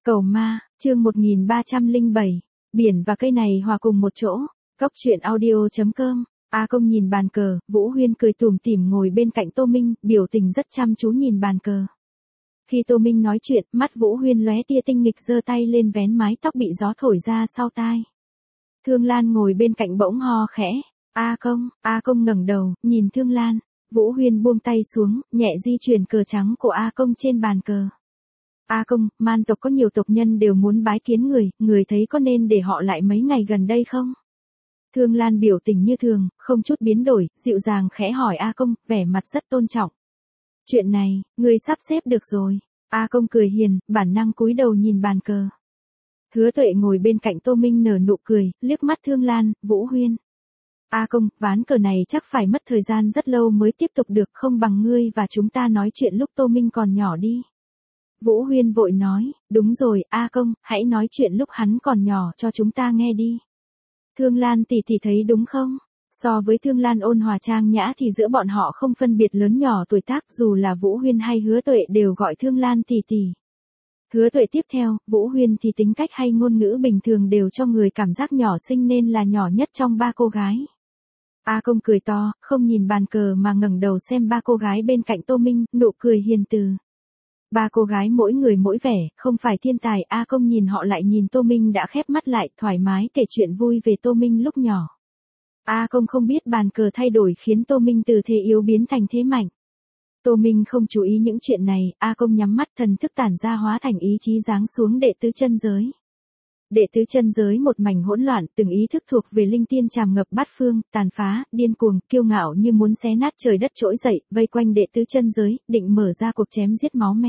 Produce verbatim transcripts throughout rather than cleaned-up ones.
Cầu ma, chương một nghìn ba trăm lẻ bảy, biển và cây này hòa cùng một chỗ. Cốc truyện audio chấm com. A Công nhìn bàn cờ, Vũ Huyên cười tủm tỉm ngồi bên cạnh Tô Minh, biểu tình rất chăm chú nhìn bàn cờ. Khi Tô Minh nói chuyện, mắt Vũ Huyên lóe tia tinh nghịch, giơ tay lên vén mái tóc bị gió thổi ra sau tai. Thương Lan ngồi bên cạnh bỗng ho khẽ. A Công, A Công ngẩng đầu, nhìn Thương Lan. Vũ Huyên buông tay xuống, nhẹ di chuyển cờ trắng của A Công trên bàn cờ. A Công, man tộc có nhiều tộc nhân đều muốn bái kiến người, người thấy có nên để họ lại mấy ngày gần đây không? Thương Lan biểu tình như thường, không chút biến đổi, dịu dàng khẽ hỏi A Công, vẻ mặt rất tôn trọng. Chuyện này, người sắp xếp được rồi. A Công cười hiền, bản năng cúi đầu nhìn bàn cờ. Hứa Tuệ ngồi bên cạnh Tô Minh nở nụ cười, liếc mắt Thương Lan, Vũ Huyên. A Công, ván cờ này chắc phải mất thời gian rất lâu mới tiếp tục được, không bằng ngươi và chúng ta nói chuyện lúc Tô Minh còn nhỏ đi. Vũ Huyên vội nói, đúng rồi, A Công, hãy nói chuyện lúc hắn còn nhỏ cho chúng ta nghe đi. Thương Lan tỷ tỷ thấy đúng không? So với Thương Lan ôn hòa trang nhã thì giữa bọn họ không phân biệt lớn nhỏ tuổi tác, dù là Vũ Huyên hay Hứa Tuệ đều gọi Thương Lan tỷ tỷ. Hứa Tuệ tiếp theo, Vũ Huyên thì tính cách hay ngôn ngữ bình thường đều cho người cảm giác nhỏ xinh nên là nhỏ nhất trong ba cô gái. A Công cười to, không nhìn bàn cờ mà ngẩng đầu xem ba cô gái bên cạnh Tô Minh, nụ cười hiền từ. Ba cô gái mỗi người mỗi vẻ, không phải thiên tài. A Công nhìn họ lại nhìn Tô Minh đã khép mắt lại, thoải mái kể chuyện vui về Tô Minh lúc nhỏ. A Công không biết bàn cờ thay đổi khiến Tô Minh từ thế yếu biến thành thế mạnh. Tô Minh không chú ý những chuyện này, A Công nhắm mắt, thần thức tản ra hóa thành ý chí giáng xuống đệ tứ chân giới. Đệ tứ chân giới một mảnh hỗn loạn, từng ý thức thuộc về linh tiên tràn ngập bát phương, tàn phá, điên cuồng, kiêu ngạo như muốn xé nát trời đất trỗi dậy, vây quanh đệ tứ chân giới, định mở ra cuộc chém giết máu me.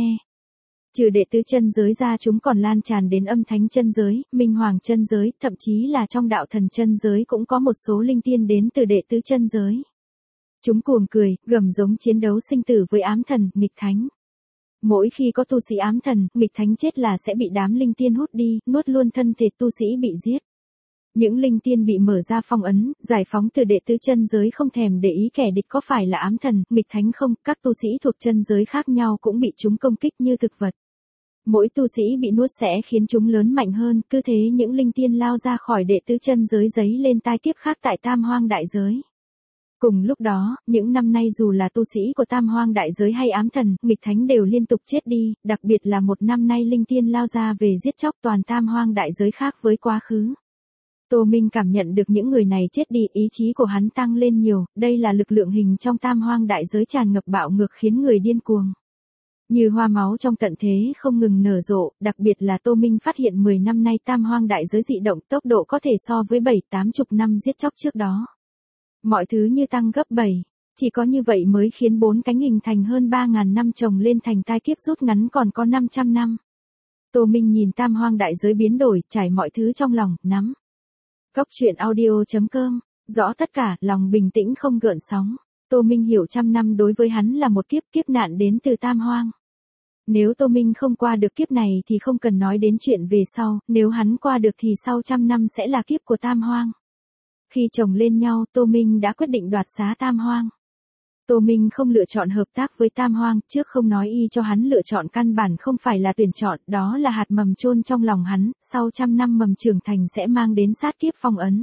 Trừ đệ tứ chân giới ra, chúng còn lan tràn đến âm thánh chân giới, minh hoàng chân giới, thậm chí là trong đạo thần chân giới cũng có một số linh tiên đến từ đệ tứ chân giới. Chúng cuồng cười, gầm giống chiến đấu sinh tử với ám thần, nghịch thánh. Mỗi khi có tu sĩ ám thần, nghịch thánh chết là sẽ bị đám linh tiên hút đi, nuốt luôn thân thể tu sĩ bị giết. Những linh tiên bị mở ra phong ấn, giải phóng từ đệ tứ chân giới không thèm để ý kẻ địch có phải là ám thần, nghịch thánh không, các tu sĩ thuộc chân giới khác nhau cũng bị chúng công kích như thực vật. Mỗi tu sĩ bị nuốt sẽ khiến chúng lớn mạnh hơn, cứ thế những linh tiên lao ra khỏi đệ tứ chân giới giấy lên tai kiếp khác tại Tam Hoang đại giới. Cùng lúc đó, những năm nay dù là tu sĩ của Tam Hoang đại giới hay ám thần, nghịch thánh đều liên tục chết đi, đặc biệt là một năm nay linh tiên lao ra về giết chóc toàn Tam Hoang đại giới khác với quá khứ. Tô Minh cảm nhận được những người này chết đi, ý chí của hắn tăng lên nhiều, đây là lực lượng hình trong Tam Hoang đại giới tràn ngập bạo ngược khiến người điên cuồng. Như hoa máu trong tận thế không ngừng nở rộ, đặc biệt là Tô Minh phát hiện mười năm nay Tam Hoang đại giới dị động tốc độ có thể so với bảy tám chục năm giết chóc trước đó. Mọi thứ như tăng gấp bảy, chỉ có như vậy mới khiến bốn cánh hình thành hơn ba ngàn năm chồng lên thành tai kiếp rút ngắn còn có năm trăm năm. Tô Minh nhìn Tam Hoang đại giới biến đổi, trải mọi thứ trong lòng, nắm. Cốc truyện audio chấm com, rõ tất cả, lòng bình tĩnh không gợn sóng. Tô Minh hiểu trăm năm đối với hắn là một kiếp, kiếp nạn đến từ Tam Hoang. Nếu Tô Minh không qua được kiếp này thì không cần nói đến chuyện về sau, nếu hắn qua được thì sau trăm năm sẽ là kiếp của Tam Hoang. Khi chồng lên nhau, Tô Minh đã quyết định đoạt xá Tam Hoang. Tô Minh không lựa chọn hợp tác với Tam Hoang, trước không nói y cho hắn lựa chọn căn bản không phải là tuyển chọn, đó là hạt mầm chôn trong lòng hắn, sau trăm năm mầm trưởng thành sẽ mang đến sát kiếp phong ấn.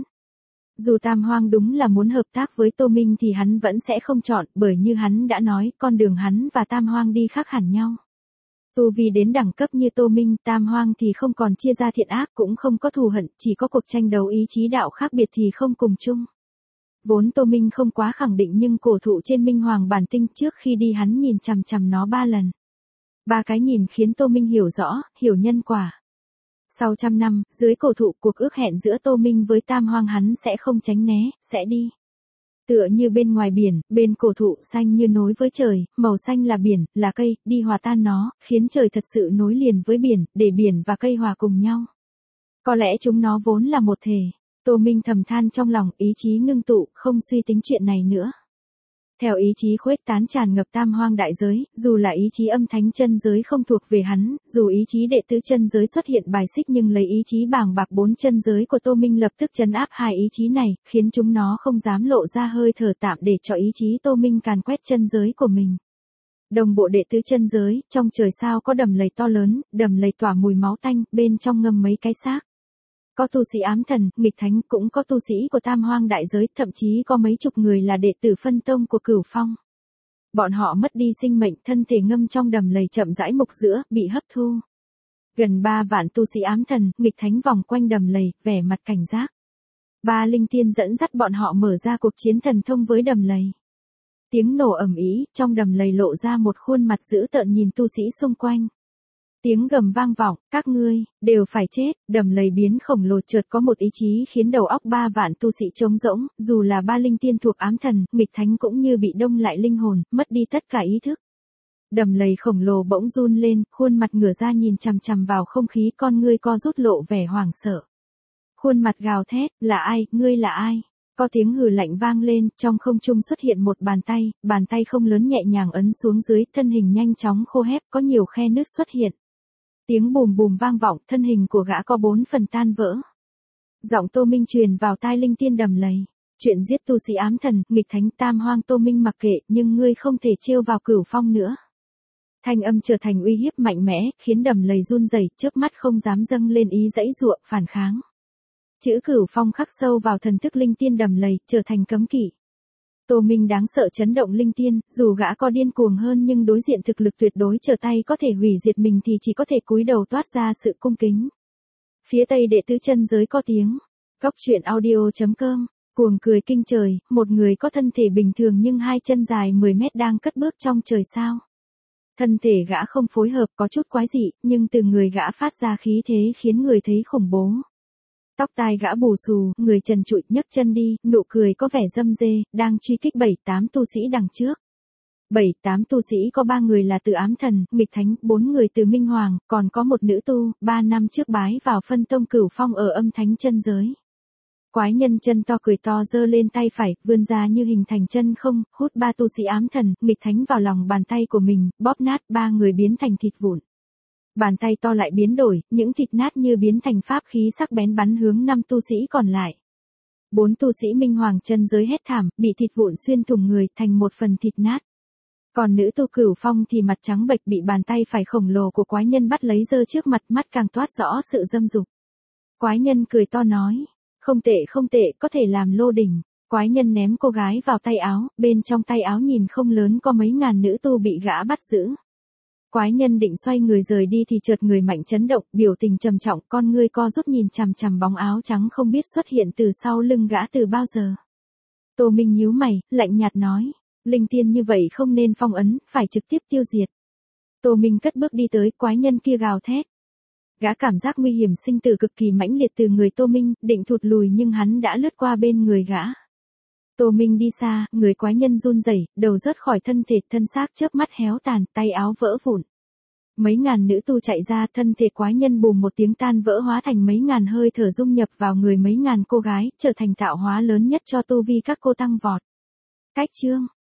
Dù Tam Hoang đúng là muốn hợp tác với Tô Minh thì hắn vẫn sẽ không chọn, bởi như hắn đã nói, con đường hắn và Tam Hoang đi khác hẳn nhau. Tu vi đến đẳng cấp như Tô Minh, Tam Hoang thì không còn chia ra thiện ác, cũng không có thù hận, chỉ có cuộc tranh đấu ý chí đạo khác biệt thì không cùng chung. Vốn Tô Minh không quá khẳng định nhưng cổ thụ trên Minh Hoàng bản tinh trước khi đi hắn nhìn chằm chằm nó ba lần. Ba cái nhìn khiến Tô Minh hiểu rõ, hiểu nhân quả. Sau trăm năm, dưới cổ thụ cuộc ước hẹn giữa Tô Minh với Tam Hoang hắn sẽ không tránh né, sẽ đi. Tựa như bên ngoài biển, bên cổ thụ xanh như nối với trời, màu xanh là biển, là cây, đi hòa tan nó, khiến trời thật sự nối liền với biển, để biển và cây hòa cùng nhau. Có lẽ chúng nó vốn là một thể. Tô Minh thầm than trong lòng, ý chí ngưng tụ, không suy tính chuyện này nữa. Theo ý chí khuếch tán tràn ngập Tam Hoang đại giới, dù là ý chí âm thánh chân giới không thuộc về hắn, dù ý chí đệ tứ chân giới xuất hiện bài xích nhưng lấy ý chí bàng bạc bốn chân giới của Tô Minh lập tức trấn áp hai ý chí này, khiến chúng nó không dám lộ ra hơi thở tạm để cho ý chí Tô Minh càn quét chân giới của mình. Đồng bộ đệ tứ chân giới, trong trời sao có đầm lầy to lớn, đầm lầy tỏa mùi máu tanh, bên trong ngâm mấy cái xác. Có tu sĩ ám thần, nghịch thánh, cũng có tu sĩ của tam hoang đại giới, thậm chí có mấy chục người là đệ tử phân tông của Cửu Phong. Bọn họ mất đi sinh mệnh, thân thể ngâm trong đầm lầy chậm rãi mục giữa, bị hấp thu. Gần ba vạn tu sĩ ám thần, nghịch thánh vòng quanh đầm lầy, vẻ mặt cảnh giác. Ba linh tiên dẫn dắt bọn họ mở ra cuộc chiến thần thông với đầm lầy. Tiếng nổ ầm ĩ, trong đầm lầy lộ ra một khuôn mặt dữ tợn nhìn tu sĩ xung quanh. Tiếng gầm vang vọng, các ngươi, đều phải chết, đầm lầy biến khổng lồ chợt có một ý chí khiến đầu óc ba vạn tu sĩ trống rỗng, dù là ba linh tiên thuộc ám thần, nghịch thánh cũng như bị đông lại linh hồn, mất đi tất cả ý thức. Đầm lầy khổng lồ bỗng run lên, khuôn mặt ngửa ra nhìn chằm chằm vào không khí, con ngươi co rút lộ vẻ hoảng sợ. Khuôn mặt gào thét, là ai, ngươi là ai? Có tiếng hừ lạnh vang lên, trong không trung xuất hiện một bàn tay, bàn tay không lớn nhẹ nhàng ấn xuống dưới, thân hình nhanh chóng khô hép, có nhiều khe nứt xuất hiện. Tiếng bùm bùm vang vọng, thân hình của gã có bốn phần tan vỡ. Giọng Tô Minh truyền vào tai linh tiên đầm lầy. Chuyện giết tu sĩ ám thần, nghịch thánh tam hoang Tô Minh mặc kệ, nhưng ngươi không thể trêu vào Cửu Phong nữa. Thanh âm trở thành uy hiếp mạnh mẽ, khiến đầm lầy run rẩy, chớp mắt không dám dâng lên ý giãy giụa, phản kháng. Chữ Cửu Phong khắc sâu vào thần thức linh tiên đầm lầy, trở thành cấm kỵ. Tô Minh đáng sợ chấn động linh tiên, dù gã có điên cuồng hơn nhưng đối diện thực lực tuyệt đối trở tay có thể hủy diệt mình thì chỉ có thể cúi đầu toát ra sự cung kính. Phía tây đệ tứ chân giới có tiếng. Góc truyện audio chấm com, cuồng cười kinh trời, một người có thân thể bình thường nhưng hai chân dài mười mét đang cất bước trong trời sao. Thân thể gã không phối hợp, có chút quái dị, nhưng từ người gã phát ra khí thế khiến người thấy khủng bố. Tóc tai gã bù xù, người trần trụi, nhấc chân đi, nụ cười có vẻ râm rê, đang truy kích bảy tám tu sĩ đằng trước. Bảy tám tu sĩ có ba người là từ ám thần, nghịch thánh, bốn người từ minh hoàng, còn có một nữ tu, ba năm trước bái vào phân tông Cửu Phong ở âm thánh chân giới. Quái nhân chân to cười to giơ lên tay phải, vươn ra như hình thành chân không, hút ba tu sĩ ám thần, nghịch thánh vào lòng bàn tay của mình, bóp nát, ba người biến thành thịt vụn. Bàn tay to lại biến đổi, những thịt nát như biến thành pháp khí sắc bén bắn hướng năm tu sĩ còn lại. Bốn tu sĩ minh hoàng chân giới hét thảm, bị thịt vụn xuyên thủng người thành một phần thịt nát. Còn nữ tu Cửu Phong thì mặt trắng bệch bị bàn tay phải khổng lồ của quái nhân bắt lấy giơ trước mặt, mắt càng toát rõ sự dâm dục. Quái nhân cười to nói, không tệ không tệ, có thể làm lô đỉnh. Quái nhân ném cô gái vào tay áo, bên trong tay áo nhìn không lớn có mấy ngàn nữ tu bị gã bắt giữ. Quái nhân định xoay người rời đi thì chợt người mạnh chấn động, biểu tình trầm trọng, con ngươi co rút nhìn chằm chằm bóng áo trắng không biết xuất hiện từ sau lưng gã từ bao giờ. Tô Minh nhíu mày, lạnh nhạt nói, linh tiên như vậy không nên phong ấn, phải trực tiếp tiêu diệt. Tô Minh cất bước đi tới, quái nhân kia gào thét. Gã cảm giác nguy hiểm sinh tử cực kỳ mãnh liệt từ người Tô Minh, định thụt lùi nhưng hắn đã lướt qua bên người gã. Tô Minh đi xa, người quái nhân run rẩy, đầu rớt khỏi thân thể, thân xác chớp mắt héo tàn, tay áo vỡ vụn. Mấy ngàn nữ tu chạy ra, thân thể quái nhân bùm một tiếng tan vỡ hóa thành mấy ngàn hơi thở dung nhập vào người mấy ngàn cô gái, trở thành tạo hóa lớn nhất cho tu vi các cô tăng vọt. Cách chương